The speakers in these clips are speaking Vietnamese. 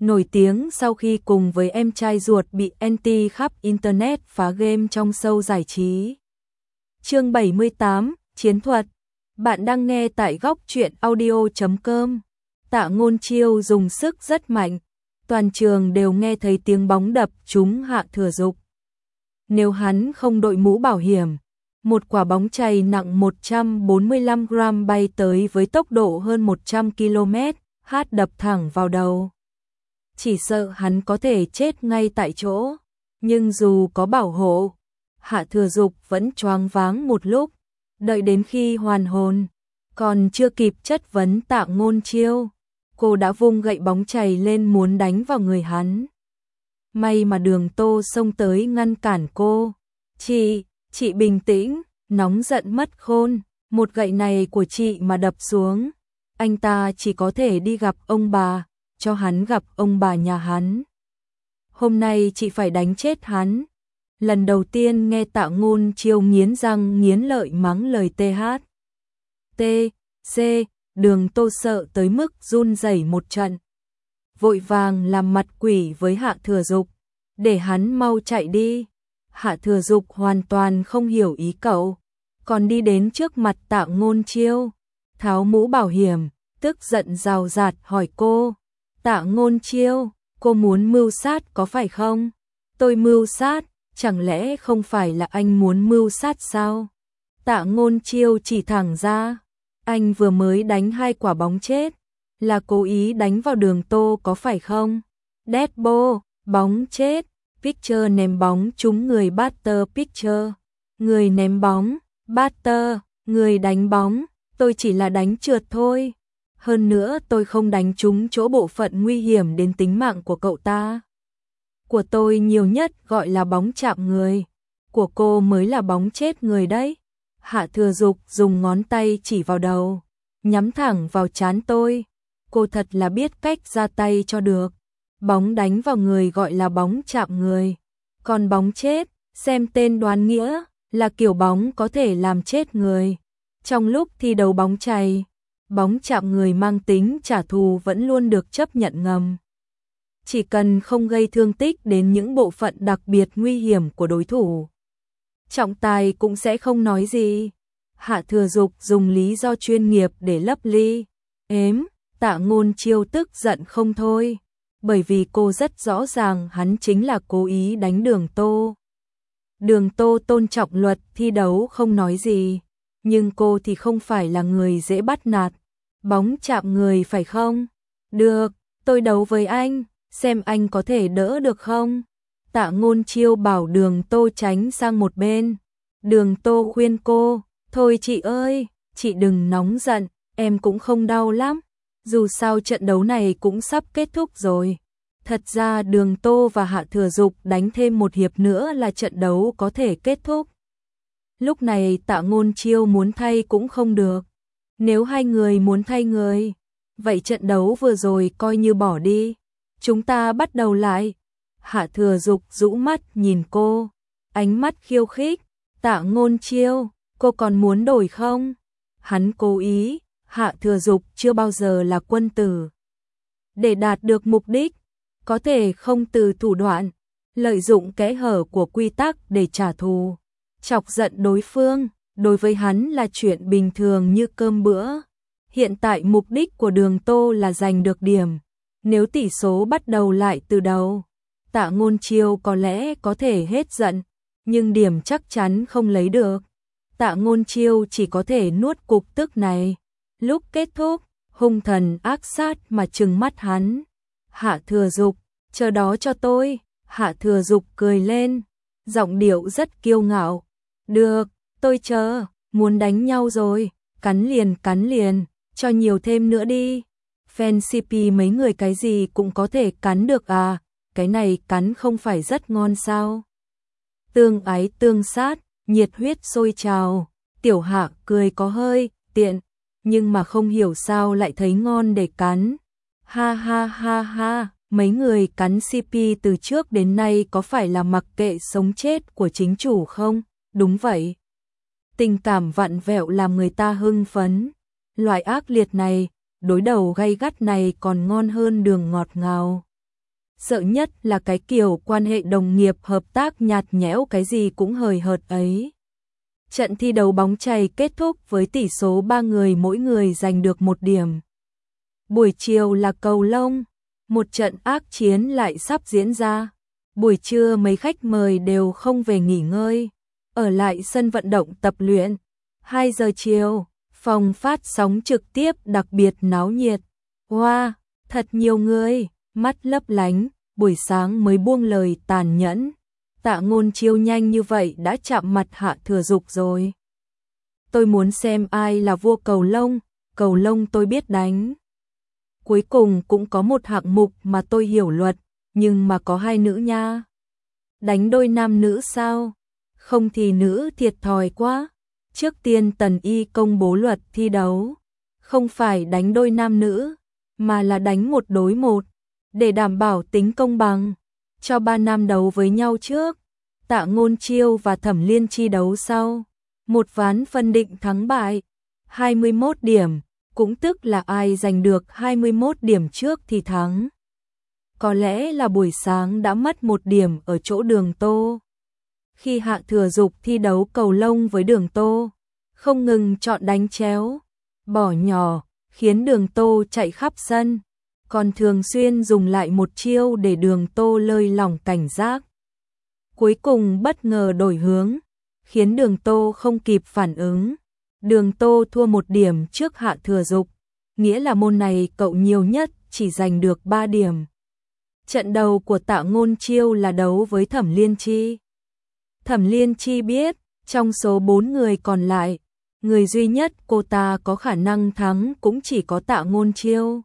nổi tiếng sau khi cùng với em trai ruột bị anti khắp internet phá game trong show giải trí. Chương 78, Chiến thuật. Bạn đang nghe tại góc truyện audio.com. Tạ Ngôn Chiêu dùng sức rất mạnh, toàn trường đều nghe thấy tiếng bóng đập trúng Hạ Thừa Dục. Nếu hắn không đội mũ bảo hiểm, một quả bóng chày nặng 145 gram bay tới với tốc độ hơn 100 km/h đập thẳng vào đầu. Chỉ sợ hắn có thể chết ngay tại chỗ, nhưng dù có bảo hộ, Hạ Thừa Dục vẫn choáng váng một lúc, đợi đến khi hoàn hồn, còn chưa kịp chất vấn Tạ Ngôn Chiêu, cô đã vung gậy bóng chày lên muốn đánh vào người hắn. May mà Đường Tô xông tới ngăn cản cô. Chị bình tĩnh, nóng giận mất khôn, một gậy này của chị mà đập xuống, anh ta chỉ có thể đi gặp ông bà, cho hắn gặp ông bà nhà hắn. Hôm nay chị phải đánh chết hắn. Lần đầu tiên nghe Tạ Ngôn Chiêu nghiến răng nghiến lợi mắng lời THC, Đường Tô sợ tới mức run rẩy một trận. Vội vàng làm mặt quỷ với Hạ Thừa Dục, để hắn mau chạy đi. Hạ Thừa Dục hoàn toàn không hiểu ý cậu, còn đi đến trước mặt Tạ Ngôn Chiêu, tháo mũ bảo hiểm, tức giận rào rạt hỏi cô. Tạ Ngôn Chiêu, cô muốn mưu sát có phải không? Tôi mưu sát, chẳng lẽ không phải là anh muốn mưu sát sao? Tạ Ngôn Chiêu chỉ thẳng ra, anh vừa mới đánh 2 quả bóng chết, là cố ý đánh vào Đường Tô có phải không? Deadball, bóng chết, pitcher ném bóng trúng người batter pitcher, người ném bóng, batter, người đánh bóng, tôi chỉ là đánh trượt thôi. Hơn nữa tôi không đánh trúng chỗ bộ phận nguy hiểm đến tính mạng của cậu ta. Của tôi nhiều nhất gọi là bóng chạm người, của cô mới là bóng chết người đấy. Hạ Thừa Dục dùng ngón tay chỉ vào đầu, nhắm thẳng vào trán tôi. Cô thật là biết cách ra tay cho được. Bóng đánh vào người gọi là bóng chạm người, còn bóng chết, xem tên đoán nghĩa, là kiểu bóng có thể làm chết người. Trong lúc thi đấu bóng chày, bóng chạm người mang tính trả thù vẫn luôn được chấp nhận ngầm. Chỉ cần không gây thương tích đến những bộ phận đặc biệt nguy hiểm của đối thủ, trọng tài cũng sẽ không nói gì. Hạ Thừa Dục dùng lý do chuyên nghiệp để lấp ly ếm. Tạ Ngôn Chiêu tức giận không thôi, bởi vì cô rất rõ ràng hắn chính là cố ý đánh Đường Tô. Đường Tô tôn trọng luật thi đấu không nói gì, nhưng cô thì không phải là người dễ bắt nạt. Bóng chạm người phải không? Được, tôi đấu với anh, xem anh có thể đỡ được không? Tạ Ngôn Chiêu bảo Đường Tô tránh sang một bên. Đường Tô khuyên cô, thôi chị ơi, chị đừng nóng giận, em cũng không đau lắm. Dù sao trận đấu này cũng sắp kết thúc rồi. Thật ra Đường Tô và Hạ Thừa Dục đánh thêm một hiệp nữa là trận đấu có thể kết thúc. Lúc này Tạ Ngôn Chiêu muốn thay cũng không được. Nếu hai người muốn thay người, vậy trận đấu vừa rồi coi như bỏ đi. Chúng ta bắt đầu lại. Hạ Thừa Dục rũ mắt nhìn cô, ánh mắt khiêu khích. Tạ Ngôn Chiêu, cô còn muốn đổi không? Hắn cố ý. Hạ Thừa Dục chưa bao giờ là quân tử. Để đạt được mục đích, có thể không từ thủ đoạn, lợi dụng kẽ hở của quy tắc để trả thù, chọc giận đối phương, đối với hắn là chuyện bình thường như cơm bữa. Hiện tại mục đích của Đường Tô là giành được điểm. Nếu tỷ số bắt đầu lại từ đầu, Tạ Ngôn Chiêu có lẽ có thể hết giận, nhưng điểm chắc chắn không lấy được. Tạ Ngôn Chiêu chỉ có thể nuốt cục tức này. Lúc kết thúc, hung thần ác sát mà trừng mắt hắn. Hạ Thừa Dục, chờ đó cho tôi. Hạ Thừa Dục cười lên, giọng điệu rất kiêu ngạo. Được, tôi chờ, muốn đánh nhau rồi, cắn liền, cho nhiều thêm nữa đi. Fan CP mấy người cái gì cũng có thể cắn được à, cái này cắn không phải rất ngon sao? Tương ái tương sát, nhiệt huyết sôi trào. Tiểu Hạ cười có hơi tiện, nhưng mà không hiểu sao lại thấy ngon để cắn. Ha ha ha ha, mấy người cắn CP từ trước đến nay có phải là mặc kệ sống chết của chính chủ không? Đúng vậy. Tình cảm vặn vẹo làm người ta hưng phấn. Loại ác liệt này, đối đầu gay gắt này còn ngon hơn đường ngọt ngào. sợ nhất là cái kiểu quan hệ đồng nghiệp hợp tác nhạt nhẽo cái gì cũng hời hợt ấy. Trận thi đấu bóng chày kết thúc với tỷ số 3 người mỗi người giành được 1 điểm. Buổi chiều là cầu lông, một trận ác chiến lại sắp diễn ra. Buổi trưa mấy khách mời đều không về nghỉ ngơi, ở lại sân vận động tập luyện. 2 giờ chiều, phòng phát sóng trực tiếp đặc biệt náo nhiệt. Wow, thật nhiều người, mắt lấp lánh, buổi sáng mới buông lời tàn nhẫn. Tạ Ngôn Chiêu nhanh như vậy đã chạm mặt Hạ Thừa Dục rồi. Tôi muốn xem ai là vua cầu lông tôi biết đánh. Cuối cùng cũng có một hạng mục mà tôi hiểu luật, nhưng mà có 2 nữ nha. Đánh đôi nam nữ sao? Không thì nữ thiệt thòi quá. Trước tiên Tần Y công bố luật thi đấu, không phải đánh đôi nam nữ, mà là đánh 1 đối 1, để đảm bảo tính công bằng. Cho 3 nam đấu với nhau trước, Tạ Ngôn Chiêu và Thẩm Liên Chi đấu sau. Một ván phân định thắng bại, 21 điểm, cũng tức là ai giành được 21 điểm trước thì thắng. Có lẽ là buổi sáng đã mất 1 điểm ở chỗ Đường Tô. Khi Hạ Thừa Dục thi đấu cầu lông với Đường Tô, không ngừng chọn đánh chéo, bỏ nhỏ, khiến Đường Tô chạy khắp sân, còn thường xuyên dùng lại một chiêu để Đường Tô lơi lỏng cảnh giác. Cuối cùng bất ngờ đổi hướng, khiến Đường Tô không kịp phản ứng. Đường Tô thua 1 điểm trước Hạ Thừa Dục, nghĩa là môn này cậu nhiều nhất chỉ giành được 3 điểm. Trận đầu của Tạ Ngôn Chiêu là đấu với Thẩm Liên Chi. Thẩm Liên Chi biết, trong số 4 người còn lại, người duy nhất cô ta có khả năng thắng cũng chỉ có Tạ Ngôn Chiêu.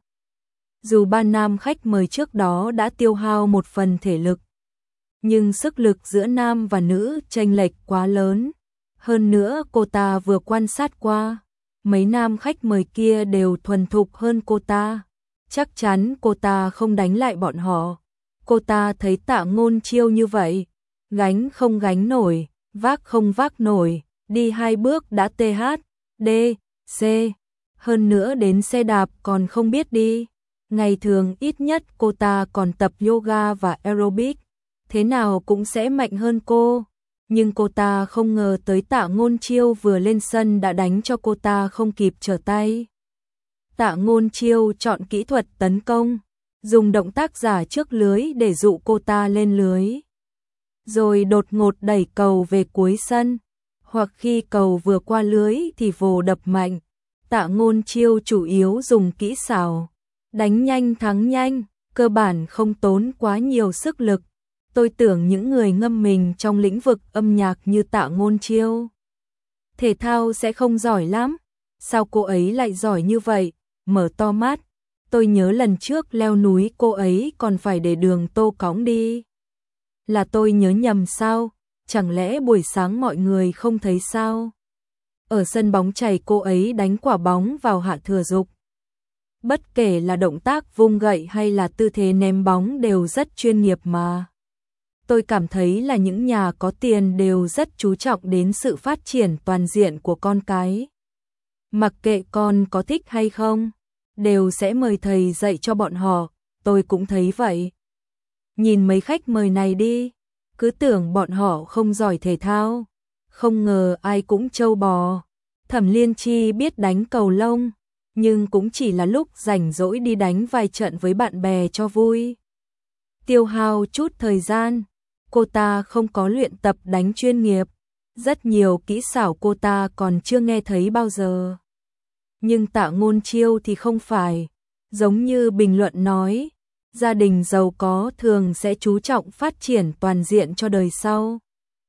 Dù 3 nam khách mời trước đó đã tiêu hao một phần thể lực, nhưng sức lực giữa nam và nữ chênh lệch quá lớn. Hơn nữa cô ta vừa quan sát qua, mấy nam khách mời kia đều thuần thục hơn cô ta. Chắc chắn cô ta không đánh lại bọn họ. Cô ta thấy Tạ Ngôn Chiêu như vậy, gánh không gánh nổi, vác không vác nổi, đi 2 bước đã TH, D, C. Hơn nữa đến xe đạp còn không biết đi. Ngày thường ít nhất cô ta còn tập yoga và aerobic, thế nào cũng sẽ mạnh hơn cô. Nhưng cô ta không ngờ tới Tạ Ngôn Chiêu vừa lên sân đã đánh cho cô ta không kịp trở tay. Tạ Ngôn Chiêu chọn kỹ thuật tấn công, dùng động tác giả trước lưới để dụ cô ta lên lưới, rồi đột ngột đẩy cầu về cuối sân, hoặc khi cầu vừa qua lưới thì vồ đập mạnh. Tạ Ngôn Chiêu chủ yếu dùng kỹ xảo, đánh nhanh thắng nhanh, cơ bản không tốn quá nhiều sức lực. Tôi tưởng những người ngâm mình trong lĩnh vực âm nhạc như Tạ Ngôn Chiêu thể thao sẽ không giỏi lắm. Sao cô ấy lại giỏi như vậy? Mở to mắt, tôi nhớ lần trước leo núi cô ấy còn phải để Đường Tô cõng đi. Là tôi nhớ nhầm sao? Chẳng lẽ buổi sáng mọi người không thấy sao? Ở sân bóng chày cô ấy đánh quả bóng vào Hạ Thừa Dục. Bất kể là động tác vung gậy hay là tư thế ném bóng đều rất chuyên nghiệp mà. Tôi cảm thấy là những nhà có tiền đều rất chú trọng đến sự phát triển toàn diện của con cái. Mặc kệ con có thích hay không, đều sẽ mời thầy dạy cho bọn họ, tôi cũng thấy vậy. Nhìn mấy khách mời này đi, cứ tưởng bọn họ không giỏi thể thao, không ngờ ai cũng trâu bò. Thẩm Liên Chi biết đánh cầu lông, nhưng cũng chỉ là lúc rảnh rỗi đi đánh vài trận với bạn bè cho vui. Tiêu hao chút thời gian, cô ta không có luyện tập đánh chuyên nghiệp, rất nhiều kỹ xảo cô ta còn chưa nghe thấy bao giờ. Nhưng Tạ Ngôn Chiêu thì không phải, giống như bình luận nói, gia đình giàu có thường sẽ chú trọng phát triển toàn diện cho đời sau.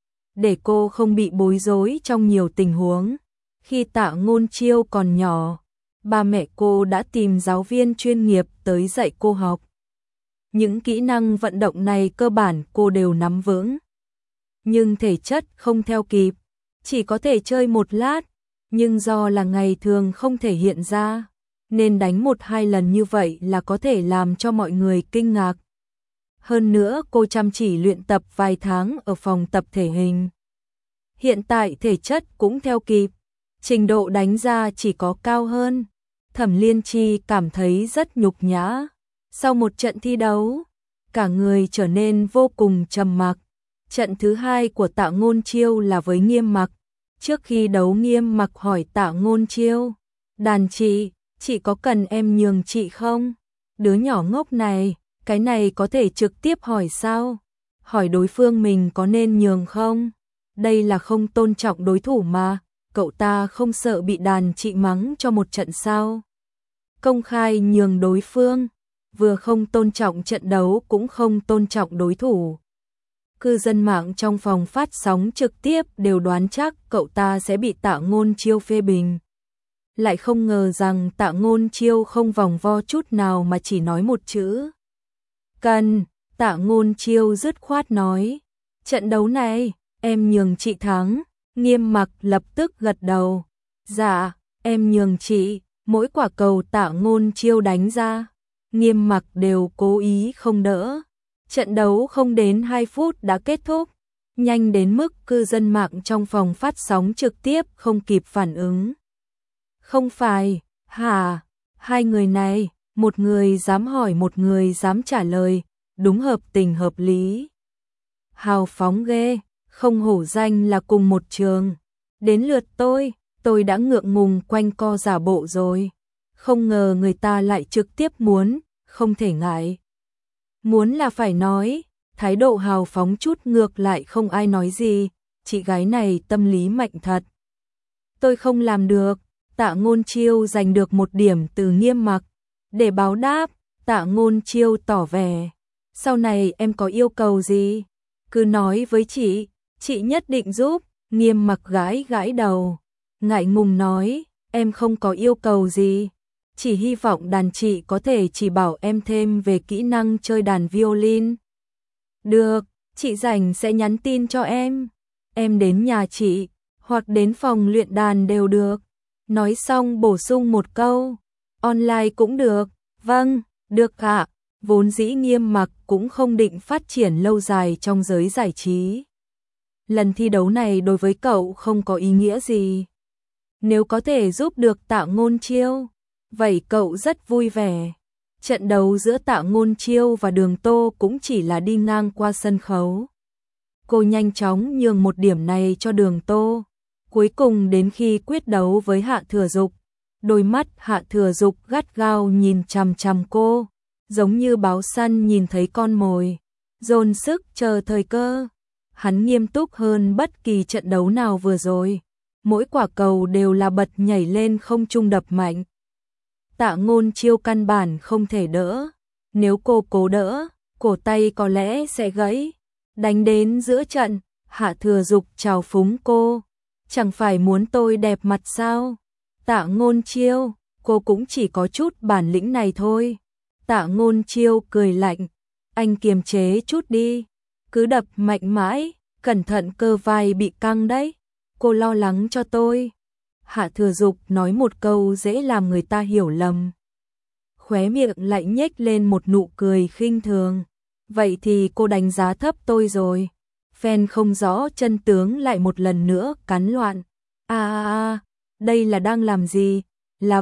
Để cô không bị bối rối trong nhiều tình huống, khi Tạ Ngôn Chiêu còn nhỏ, ba mẹ cô đã tìm giáo viên chuyên nghiệp tới dạy cô học. Những kỹ năng vận động này cơ bản cô đều nắm vững. Nhưng thể chất không theo kịp, chỉ có thể chơi một lát, nhưng do là ngày thường không thể hiện ra, nên đánh 1-2 lần như vậy là có thể làm cho mọi người kinh ngạc. Hơn nữa cô chăm chỉ luyện tập vài tháng ở phòng tập thể hình. Hiện tại thể chất cũng theo kịp, trình độ đánh ra chỉ có cao hơn. Thẩm Liên Chi cảm thấy rất nhục nhã. Sau một trận thi đấu, cả người trở nên vô cùng trầm mặc. Trận thứ hai của Tạ Ngôn Chiêu là với Nghiêm Mặc. Trước khi đấu Nghiêm Mặc hỏi Tạ Ngôn Chiêu, đàn chị có cần em nhường chị không? Đứa nhỏ ngốc này, cái này có thể trực tiếp hỏi sao? Hỏi đối phương mình có nên nhường không? Đây là không tôn trọng đối thủ mà, cậu ta không sợ bị đàn chị mắng cho một trận sao? Công khai nhường đối phương, vừa không tôn trọng trận đấu cũng không tôn trọng đối thủ. Cư dân mạng trong phòng phát sóng trực tiếp đều đoán chắc cậu ta sẽ bị Tạ Ngôn Chiêu phê bình. Lại không ngờ rằng Tạ Ngôn Chiêu không vòng vo chút nào mà chỉ nói một chữ. Cần. Tạ Ngôn Chiêu dứt khoát nói, trận đấu này, em nhường chị thắng. Nghiêm Mặc lập tức gật đầu. Dạ, em nhường chị. Mỗi quả cầu Tạ Ngôn Chiêu đánh ra, Nghiêm Mặc đều cố ý không đỡ. Trận đấu không đến 2 phút đã kết thúc, nhanh đến mức cư dân mạng trong phòng phát sóng trực tiếp không kịp phản ứng. Không phải, hả? Hai người này, một người dám hỏi một người dám trả lời, đúng hợp tình hợp lý. Hào phóng ghê, không hổ danh là cùng một trường. Đến lượt tôi đã ngượng ngùng quanh co giả bộ rồi. Không ngờ người ta lại trực tiếp muốn, không thể ngại. Muốn là phải nói, thái độ hào phóng chút ngược lại không ai nói gì, chị gái này tâm lý mạnh thật. Tôi không làm được. Tạ Ngôn Chiêu giành được 1 điểm từ Nghiêm Mặc. Để báo đáp, Tạ Ngôn Chiêu tỏ vẻ, sau này em có yêu cầu gì, cứ nói với chị nhất định giúp. Nghiêm Mặc gãi gãi đầu, ngại ngùng nói, em không có yêu cầu gì, chỉ hy vọng đàn chị có thể chỉ bảo em thêm về kỹ năng chơi đàn violin. Được, chị rảnh sẽ nhắn tin cho em đến nhà chị, hoặc đến phòng luyện đàn đều được. Nói xong bổ sung một câu, online cũng được. Vâng, được ạ. Vốn dĩ Nghiêm Mặc cũng không định phát triển lâu dài trong giới giải trí. Lần thi đấu này đối với cậu không có ý nghĩa gì. Nếu có thể giúp được Tạ Ngôn Chiêu, vậy cậu rất vui vẻ. Trận đấu giữa Tạ Ngôn Chiêu và Đường Tô cũng chỉ là đi ngang qua sân khấu. Cô nhanh chóng nhường 1 điểm này cho Đường Tô. Cuối cùng đến khi quyết đấu với Hạ Thừa Dục, đôi mắt Hạ Thừa Dục gắt gao nhìn chằm chằm cô, giống như báo săn nhìn thấy con mồi, dồn sức chờ thời cơ. Hắn nghiêm túc hơn bất kỳ trận đấu nào vừa rồi, mỗi quả cầu đều là bật nhảy lên không trung đập mạnh. Tạ Ngôn Chiêu căn bản không thể đỡ, nếu cô cố đỡ, cổ tay có lẽ sẽ gãy. Đánh đến giữa trận, Hạ Thừa Dục trào phúng cô, chẳng phải muốn tôi đẹp mặt sao? Tạ Ngôn Chiêu, cô cũng chỉ có chút bản lĩnh này thôi. Tạ Ngôn Chiêu cười lạnh, anh kiềm chế chút đi, cứ đập mạnh mãi, cẩn thận cơ vai bị căng đấy. Cô lo lắng cho tôi. Hạ Thừa Dục nói một câu dễ làm người ta hiểu lầm. Khóe miệng lại nhếch lên một nụ cười khinh thường. Vậy thì cô đánh giá thấp tôi rồi. Fan không rõ chân tướng lại một lần nữa cắn loạn. Đây là đang làm gì? Là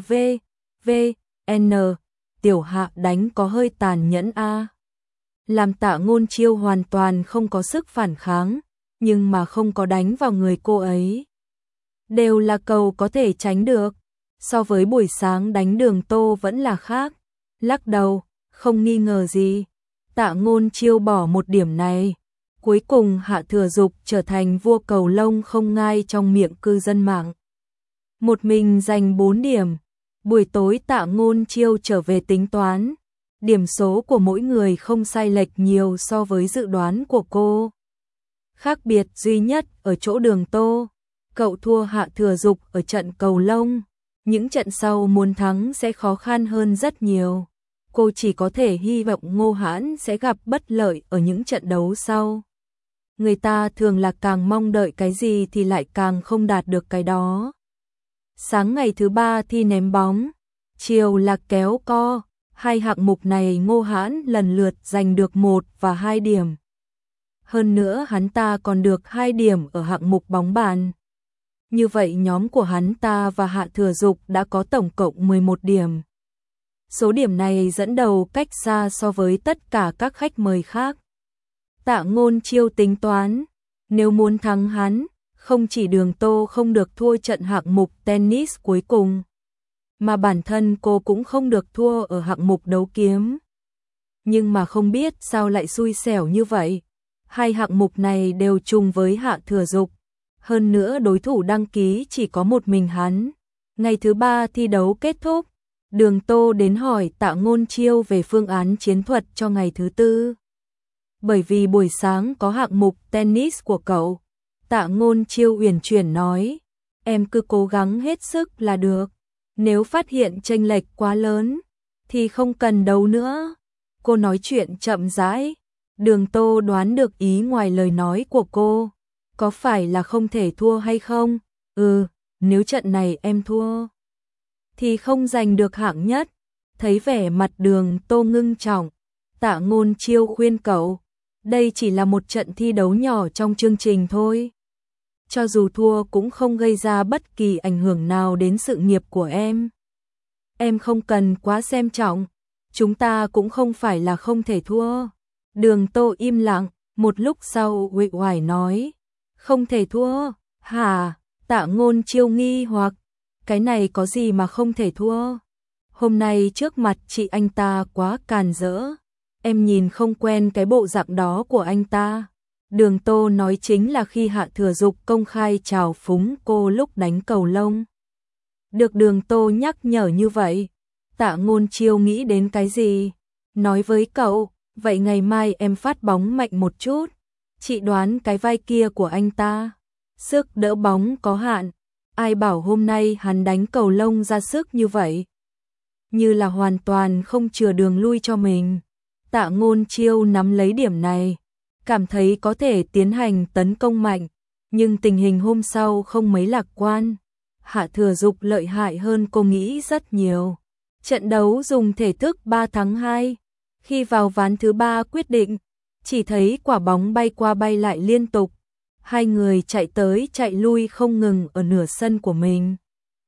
N. Tiểu Hạ đánh có hơi tàn nhẫn a. Làm Tạ Ngôn Chiêu hoàn toàn không có sức phản kháng, nhưng mà không có đánh vào người cô ấy. Đều là cầu có thể tránh được. So với buổi sáng đánh Đường Tô vẫn là khác. Lắc đầu, không nghi ngờ gì. Tạ Ngôn Chiêu bỏ 1 điểm này. Cuối cùng Hạ Thừa Dục trở thành vua cầu lông không ngai trong miệng cư dân mạng. Một mình giành 4 điểm. Buổi tối Tạ Ngôn Chiêu trở về tính toán. Điểm số của mỗi người không sai lệch nhiều so với dự đoán của cô. Khác biệt duy nhất ở chỗ Đường Tô. Cậu thua Hạ Thừa Dục ở trận cầu lông. Những trận sau muốn thắng sẽ khó khăn hơn rất nhiều. Cô chỉ có thể hy vọng Ngô Hãn sẽ gặp bất lợi ở những trận đấu sau. Người ta thường là càng mong đợi cái gì thì lại càng không đạt được cái đó. Sáng ngày thứ 3 thi ném bóng, chiều là kéo co, 2 hạng mục này Ngô Hãn lần lượt giành được 1 và 2 điểm. Hơn nữa hắn ta còn được 2 điểm ở hạng mục bóng bàn. Như vậy nhóm của hắn ta và Hạ Thừa Dục đã có tổng cộng 11 điểm. Số điểm này dẫn đầu cách xa so với tất cả các khách mời khác. Tạ Ngôn Chiêu tính toán, nếu muốn thắng hắn, không chỉ Đường Tô không được thua trận hạng mục tennis cuối cùng, mà bản thân cô cũng không được thua ở hạng mục đấu kiếm. Nhưng mà không biết sao lại xui xẻo như vậy. Hai hạng mục này đều trùng với Hạ Thừa Dục. Hơn nữa đối thủ đăng ký chỉ có một mình hắn. Ngày thứ 3 thi đấu kết thúc, Đường Tô đến hỏi Tạ Ngôn Chiêu về phương án chiến thuật cho ngày thứ 4. Bởi vì buổi sáng có hạng mục tennis của cậu, Tạ Ngôn Chiêu uyển chuyển nói, em cứ cố gắng hết sức là được. Nếu phát hiện chênh lệch quá lớn, thì không cần đấu nữa. Cô nói chuyện chậm rãi. Đường Tô đoán được ý ngoài lời nói của cô. Có phải là không thể thua hay không? Nếu trận này em thua, thì không giành được hạng nhất. Thấy vẻ mặt Đường Tô ngưng trọng, Tạ Ngôn Chiêu khuyên cậu, đây chỉ là một trận thi đấu nhỏ trong chương trình thôi. Cho dù thua cũng không gây ra bất kỳ ảnh hưởng nào đến sự nghiệp của em. Em không cần quá xem trọng, chúng ta cũng không phải là không thể thua. Đường Tô im lặng, một lúc sau uể oải nói, không thể thua, hả? Tạ Ngôn Chiêu nghi hoặc, cái này có gì mà không thể thua? Hôm nay trước mặt chị anh ta quá càn rỡ, em nhìn không quen cái bộ dạng đó của anh ta. Đường Tô nói chính là khi Hạ Thừa Dục công khai trào phúng cô lúc đánh cầu lông. Được Đường Tô nhắc nhở như vậy, Tạ Ngôn Chiêu nghĩ đến cái gì? Nói với cậu, vậy ngày mai em phát bóng mạnh một chút. Chị đoán cái vai kia của anh ta, sức đỡ bóng có hạn. Ai bảo hôm nay hắn đánh cầu lông ra sức như vậy? Như là hoàn toàn không chừa đường lui cho mình. Tạ Ngôn Chiêu nắm lấy điểm này, cảm thấy có thể tiến hành tấn công mạnh, nhưng tình hình hôm sau không mấy lạc quan. Hạ Thừa Dục lợi hại hơn cô nghĩ rất nhiều. Trận đấu dùng thể thức 3 thắng 2. Khi vào ván thứ 3 quyết định, chỉ thấy quả bóng bay qua bay lại liên tục. Hai người chạy tới chạy lui không ngừng ở nửa sân của mình.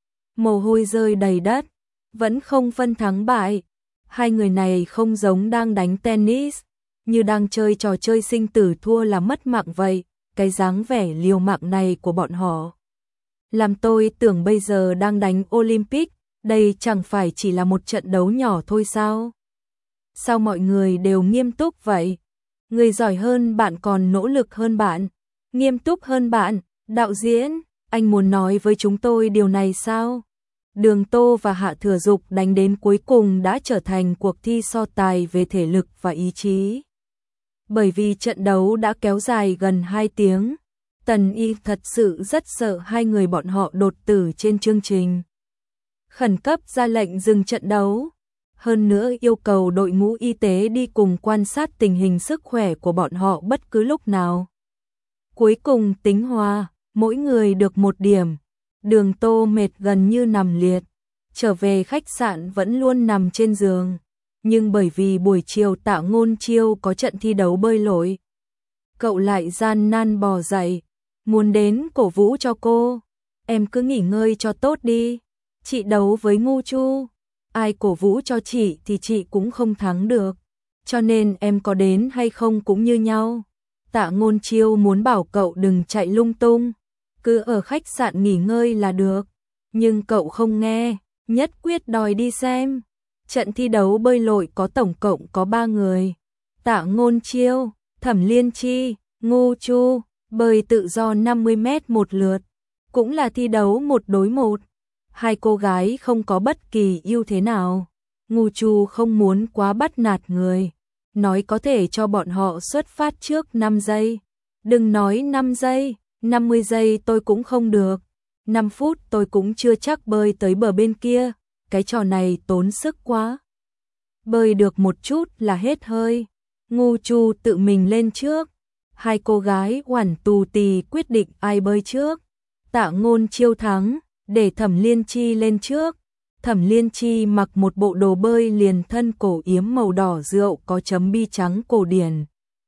Mồ hôi rơi đầy đất, vẫn không phân thắng bại. Hai người này không giống đang đánh tennis, như đang chơi trò chơi sinh tử thua là mất mạng vậy. Cái dáng vẻ liều mạng này của bọn họ làm tôi tưởng bây giờ đang đánh Olympic. Đây chẳng phải chỉ là một trận đấu nhỏ thôi sao? Sao mọi người đều nghiêm túc vậy? Người giỏi hơn bạn còn nỗ lực hơn bạn, nghiêm túc hơn bạn. Đạo diễn, anh muốn nói với chúng tôi điều này sao? Đường Tô và Hạ Thừa Dục đánh đến cuối cùng đã trở thành cuộc thi so tài về thể lực và ý chí. Bởi vì trận đấu đã kéo dài gần 2 tiếng, Tần Y thật sự rất sợ hai người bọn họ đột tử trên chương trình. Khẩn cấp ra lệnh dừng trận đấu, hơn nữa yêu cầu đội ngũ y tế đi cùng quan sát tình hình sức khỏe của bọn họ bất cứ lúc nào. Cuối cùng tính hòa, mỗi người được 1 điểm. Đường Tô mệt gần như nằm liệt, trở về khách sạn vẫn luôn nằm trên giường. Nhưng bởi vì buổi chiều Tạ Ngôn Chiêu có trận thi đấu bơi lội, cậu lại gian nan bò dậy, muốn đến cổ vũ cho cô. Em cứ nghỉ ngơi cho tốt đi, chị đấu với Ngu Chu, ai cổ vũ cho chị thì chị cũng không thắng được, cho nên em có đến hay không cũng như nhau. Tạ Ngôn Chiêu muốn bảo cậu đừng chạy lung tung, cứ ở khách sạn nghỉ ngơi là được, nhưng cậu không nghe, nhất quyết đòi đi xem. Trận thi đấu bơi lội có tổng cộng có 3 người, Tạ Ngôn Chiêu, Thẩm Liên Chi, Ngu Chu, bơi tự do 50 mét một lượt, cũng là thi đấu 1 đối 1. Hai cô gái không có bất kỳ ưu thế nào. Ngu Chu không muốn quá bắt nạt người, nói có thể cho bọn họ xuất phát trước 5 giây. Đừng nói 5 giây, 50 giây tôi cũng không được. 5 phút tôi cũng chưa chắc bơi tới bờ bên kia, cái trò này tốn sức quá. Bơi được một chút là hết hơi. Ngu Chu tự mình lên trước. Hai cô gái oản tù tì quyết định ai bơi trước. Tạ Ngôn Chiêu thắng, để Thẩm Liên Chi lên trước. Thẩm Liên Chi mặc một bộ đồ bơi liền thân cổ yếm màu đỏ rượu có chấm bi trắng cổ điển.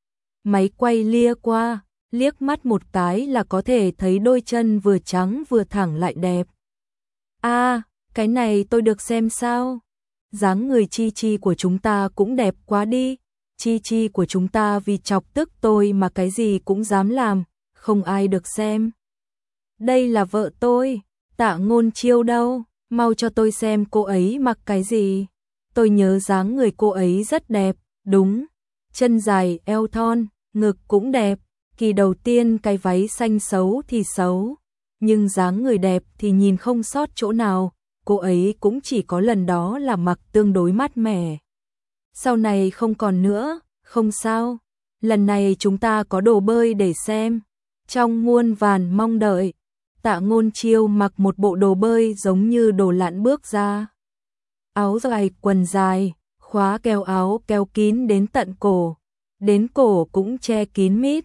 Máy quay lia qua, liếc mắt một cái là có thể thấy đôi chân vừa trắng vừa thẳng lại đẹp. À, cái này tôi được xem sao? dáng người Chi Chi của chúng ta cũng đẹp quá đi. Chi Chi của chúng ta vì chọc tức tôi mà cái gì cũng dám làm, không ai được xem. Đây là vợ tôi, Tạ Ngôn Chiêu đâu, mau cho tôi xem cô ấy mặc cái gì. Tôi nhớ dáng người cô ấy rất đẹp, đúng, chân dài eo thon, ngực cũng đẹp. Kỳ đầu tiên cái váy xanh xấu thì xấu, nhưng dáng người đẹp thì nhìn không sót chỗ nào, cô ấy cũng chỉ có lần đó là mặc tương đối mát mẻ. Sau này không còn nữa, không sao, lần này chúng ta có đồ bơi để xem. Trong muôn vàn mong đợi, Tạ Ngôn Chiêu mặc một bộ đồ bơi giống như đồ lặn bước ra. Áo dài quần dài, khóa keo áo kéo kín đến cổ cũng che kín mít.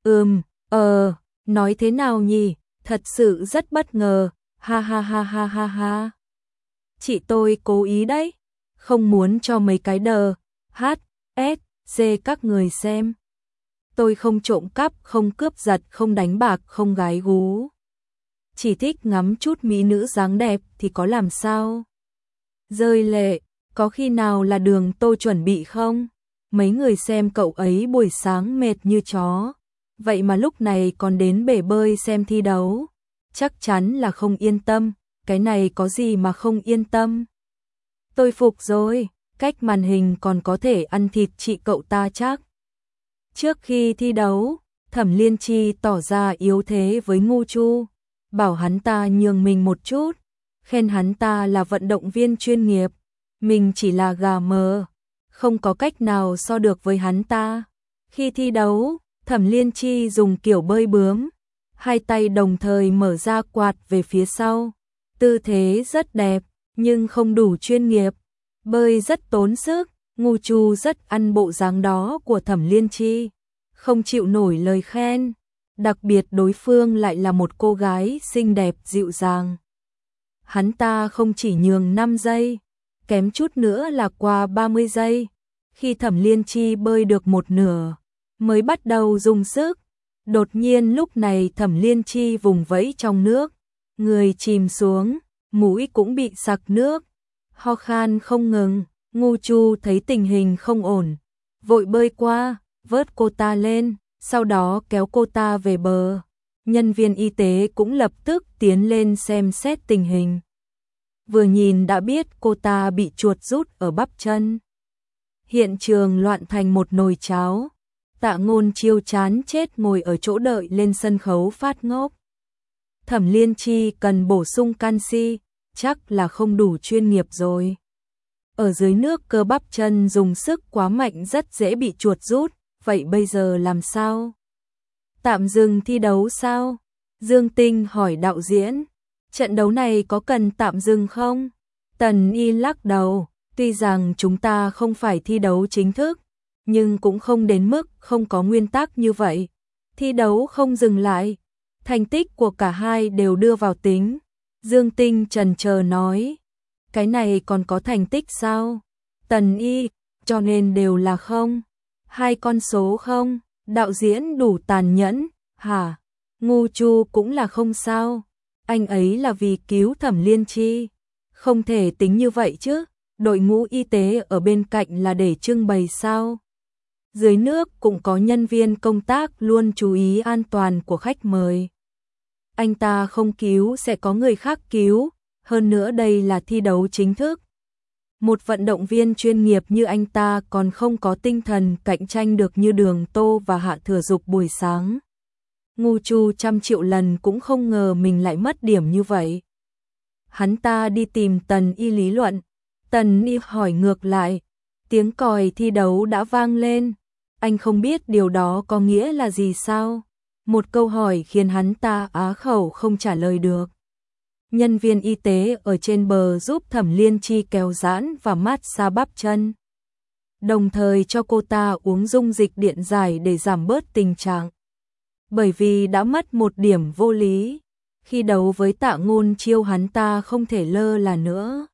Nói thế nào nhỉ, thật sự rất bất ngờ, ha ha ha ha ha ha. Chị tôi cố ý đấy, không muốn cho mấy cái đờ, các người xem. Tôi không trộm cắp, không cướp giật, không đánh bạc, không gái gú. Chỉ thích ngắm chút mỹ nữ dáng đẹp thì có làm sao. Rơi lệ, có khi nào là Đường Tô chuẩn bị không? Mấy người xem cậu ấy buổi sáng mệt như chó, vậy mà lúc này còn đến bể bơi xem thi đấu. Chắc chắn là không yên tâm, cái này có gì mà không yên tâm. Tôi phục rồi, cách màn hình còn có thể ăn thịt chị cậu ta chắc. Trước khi thi đấu, Thẩm Liên Chi tỏ ra yếu thế với Ngô Chu, bảo hắn ta nhường mình một chút, khen hắn ta là vận động viên chuyên nghiệp, mình chỉ là gà mờ, không có cách nào so được với hắn ta. Khi thi đấu, Thẩm Liên Chi dùng kiểu bơi bướm, hai tay đồng thời mở ra quạt về phía sau, tư thế rất đẹp nhưng không đủ chuyên nghiệp, bơi rất tốn sức. Ngô Chu rất ăn bộ dáng đó của Thẩm Liên Chi, không chịu nổi lời khen, đặc biệt đối phương lại là một cô gái xinh đẹp dịu dàng. Hắn ta không chỉ nhường 5 giây, kém chút nữa là qua 30 giây, khi Thẩm Liên Chi bơi được một nửa, mới bắt đầu dùng sức. Đột nhiên lúc này Thẩm Liên Chi vùng vẫy trong nước, người chìm xuống, mũi cũng bị sặc nước, ho khan không ngừng. Ngô Chu thấy tình hình không ổn, vội bơi qua, vớt cô ta lên, sau đó kéo cô ta về bờ. Nhân viên y tế cũng lập tức tiến lên xem xét tình hình. Vừa nhìn đã biết cô ta bị chuột rút ở bắp chân. Hiện trường loạn thành một nồi cháo. Tạ Ngôn Chiêu chán chết ngồi ở chỗ đợi lên sân khấu phát ngốc. Thẩm Liên Chi cần bổ sung canxi, chắc là không đủ chuyên nghiệp rồi. Ở dưới nước cơ bắp chân dùng sức quá mạnh rất dễ bị chuột rút, vậy bây giờ làm sao? Tạm dừng thi đấu sao? Dương Tinh hỏi đạo diễn, trận đấu này có cần tạm dừng không? Tần Y lắc đầu, tuy rằng chúng ta không phải thi đấu chính thức, nhưng cũng không đến mức không có nguyên tắc như vậy. Thi đấu không dừng lại, thành tích của cả hai đều đưa vào tính. Dương Tinh chần chờ nói, cái này còn có thành tích sao? Tần Y, cho nên đều là không. Hai con số không, đạo diễn đủ tàn nhẫn, hả? Ngô Chu cũng là không sao, anh ấy là vì cứu Thẩm Liên Chi. Không thể tính như vậy chứ, đội ngũ y tế ở bên cạnh là để trưng bày sao? Dưới nước cũng có nhân viên công tác luôn chú ý an toàn của khách mời. Anh ta không cứu sẽ có người khác cứu, hơn nữa đây là thi đấu chính thức. Một vận động viên chuyên nghiệp như anh ta còn không có tinh thần cạnh tranh được như Đường Tô và Hạ Thừa Dục buổi sáng. Ngô Chu 100 triệu lần cũng không ngờ mình lại mất điểm như vậy. Hắn ta đi tìm Tần Y lý luận, Tần Y hỏi ngược lại, tiếng còi thi đấu đã vang lên, anh không biết điều đó có nghĩa là gì sao? Một câu hỏi khiến hắn ta á khẩu không trả lời được. Nhân viên y tế ở trên bờ giúp Thẩm Liên Chi kéo giãn và mát xa bắp chân, đồng thời cho cô ta uống dung dịch điện giải để giảm bớt tình trạng. Bởi vì đã mất một điểm vô lý, khi đấu với Tạ Ngôn Chiêu hắn ta không thể lơ là nữa.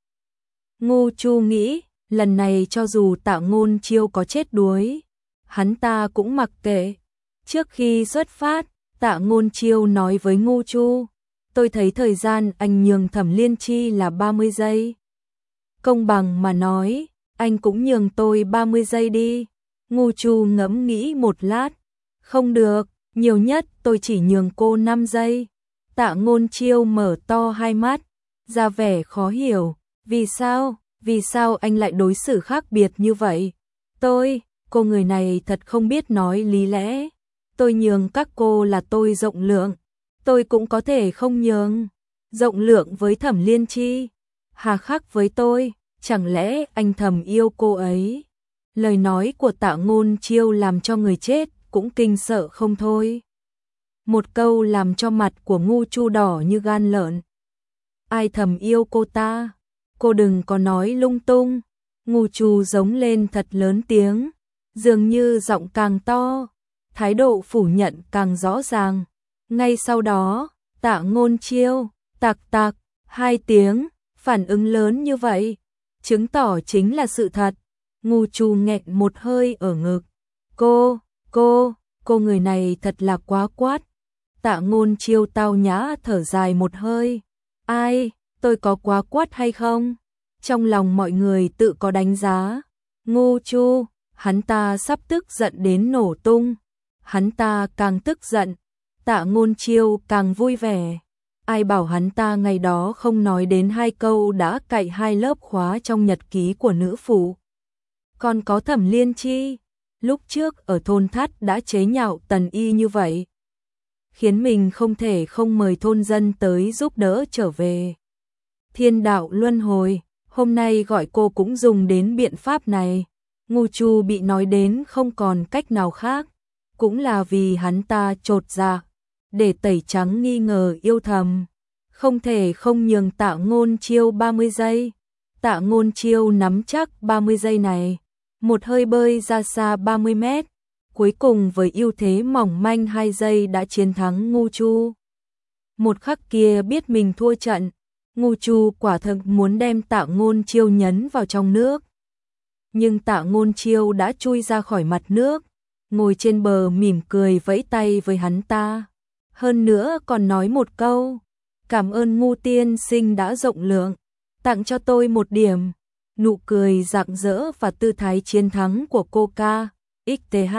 Ngô Chu nghĩ, lần này cho dù Tạ Ngôn Chiêu có chết đuối, hắn ta cũng mặc kệ. Trước khi xuất phát, Tạ Ngôn Chiêu nói với Ngô Chu, tôi thấy thời gian anh nhường Thẩm Liên Chi là 30 giây. Công bằng mà nói, anh cũng nhường tôi 30 giây đi. Ngô Chu ngẫm nghĩ một lát. Không được, nhiều nhất tôi chỉ nhường cô 5 giây. Tạ Ngôn Chiêu mở to hai mắt, ra vẻ khó hiểu. Vì sao anh lại đối xử khác biệt như vậy? Cô người này thật không biết nói lý lẽ. Tôi nhường các cô là tôi rộng lượng. Tôi cũng có thể không nhường. Rộng lượng với Thẩm Liên Chi, hà khắc với tôi, chẳng lẽ anh thầm yêu cô ấy? Lời nói của Tạ Ngôn Chiêu làm cho người chết cũng kinh sợ không thôi. Một câu làm cho mặt của Ngô Chu đỏ như gan lợn. Ai thầm yêu cô ta? Cô đừng có nói lung tung. Ngô Chu giống lên thật lớn tiếng, dường như giọng càng to, thái độ phủ nhận càng rõ ràng. Ngay sau đó, Tạ Ngôn Chiêu, tạc tạc, 2 tiếng, phản ứng lớn như vậy, chứng tỏ chính là sự thật. Ngô Chu nghẹn một hơi ở ngực. Cô người này thật là quá quát. Tạ Ngôn Chiêu tao nhã thở dài một hơi. Ai, tôi có quá quát hay không? Trong lòng mọi người tự có đánh giá. Ngô Chu, hắn ta sắp tức giận đến nổ tung. Hắn ta càng tức giận, Tạ Ngôn Chiêu càng vui vẻ. Ai bảo hắn ta ngày đó không nói đến 2 câu đã cạy 2 lớp khóa trong nhật ký của nữ phụ. Còn có Thẩm Liên Chi, lúc trước ở thôn Thắt đã chế nhạo Tần Y như vậy, khiến mình không thể không mời thôn dân tới giúp đỡ trở về. Thiên đạo luân hồi, hôm nay gọi cô cũng dùng đến biện pháp này. Ngô Chu bị nói đến không còn cách nào khác, cũng là vì hắn ta chột dạ, để tẩy trắng nghi ngờ yêu thầm. Không thể không nhường Tạ Ngôn Chiêu 30 giây. Tạ Ngôn Chiêu nắm chắc 30 giây này, một hơi bơi ra xa 30 mét, cuối cùng với ưu thế mỏng manh 2 giây đã chiến thắng Ngô Chu. Một khắc kia biết mình thua trận, Ngô Chu quả thực muốn đem Tạ Ngôn Chiêu nhấn vào trong nước. Nhưng Tạ Ngôn Chiêu đã chui ra khỏi mặt nước, ngồi trên bờ mỉm cười vẫy tay với hắn ta. Hơn nữa còn nói một câu, cảm ơn Ngô tiên sinh đã rộng lượng, tặng cho tôi 1 điểm. Nụ cười rạng rỡ và tư thái chiến thắng của Coca, XTH.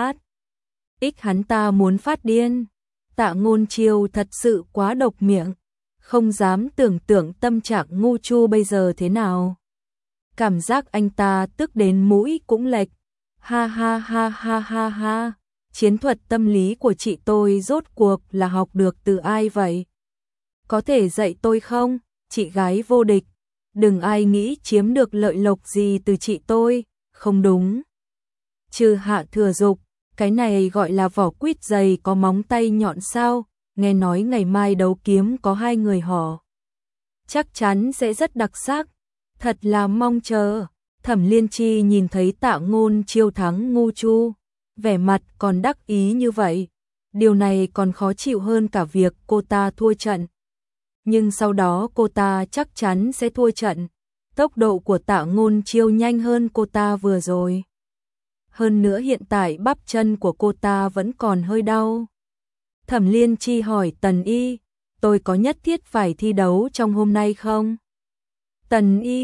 Hắn ta muốn phát điên. Tạ Ngôn Chiêu thật sự quá độc miệng, không dám tưởng tượng tâm trạng Ngô Chu bây giờ thế nào. Cảm giác anh ta tức đến mũi cũng lệch. Ha ha ha ha ha ha. Chiến thuật tâm lý của chị tôi rốt cuộc là học được từ ai vậy? Có thể dạy tôi không, chị gái vô địch? Đừng ai nghĩ chiếm được lợi lộc gì từ chị tôi, không đúng. Trừ Hạ Thừa Dục, cái này gọi là vỏ quýt dày có móng tay nhọn sao? Nghe nói ngày mai đấu kiếm có 2 người họ. Chắc chắn sẽ rất đặc sắc. Thật là mong chờ. Thẩm Liên Chi nhìn thấy Tạ Ngôn Chiêu thắng Ngô Chu, vẻ mặt còn đắc ý như vậy. Điều này còn khó chịu hơn cả việc cô ta thua trận. Nhưng sau đó cô ta chắc chắn sẽ thua trận. Tốc độ của Tạ Ngôn Chiêu nhanh hơn cô ta vừa rồi. Hơn nữa hiện tại bắp chân của cô ta vẫn còn hơi đau. Thẩm Liên Chi hỏi Tần Y, tôi có nhất thiết phải thi đấu trong hôm nay không? Tần Y,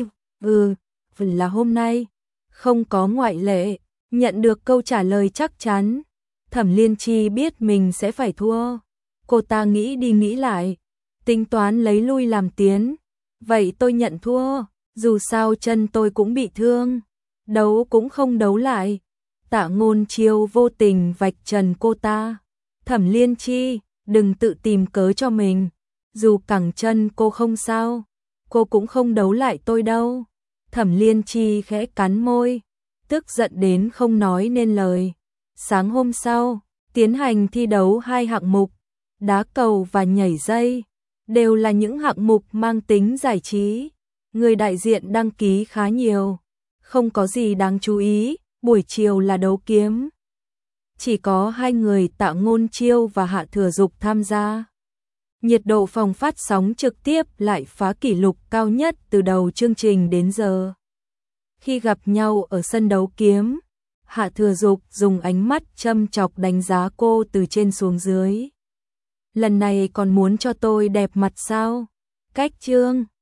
là hôm nay, không có ngoại lệ. Nhận được câu trả lời chắc chắn, Thẩm Liên Chi biết mình sẽ phải thua. Cô ta nghĩ đi nghĩ lại, tính toán lấy lui làm tiến. Vậy tôi nhận thua, dù sao chân tôi cũng bị thương, đấu cũng không đấu lại. Tạ Ngôn Chiêu vô tình vạch trần cô ta. Thẩm Liên Chi, đừng tự tìm cớ cho mình. Dù cẳng chân cô không sao, cô cũng không đấu lại tôi đâu. Thẩm Liên Chi khẽ cắn môi, tức giận đến không nói nên lời. Sáng hôm sau, tiến hành thi đấu 2 hạng mục, đá cầu và nhảy dây, đều là những hạng mục mang tính giải trí. Người đại diện đăng ký khá nhiều, không có gì đáng chú ý. Buổi chiều là đấu kiếm, chỉ có 2 người Tạ Ngôn Chiêu và Hạ Thừa Dục tham gia. Nhiệt độ phòng phát sóng trực tiếp lại phá kỷ lục cao nhất từ đầu chương trình đến giờ. Khi gặp nhau ở sân đấu kiếm, Hạ Thừa Dục dùng ánh mắt châm chọc đánh giá cô từ trên xuống dưới. Lần này còn muốn cho tôi đẹp mặt sao? Cách chương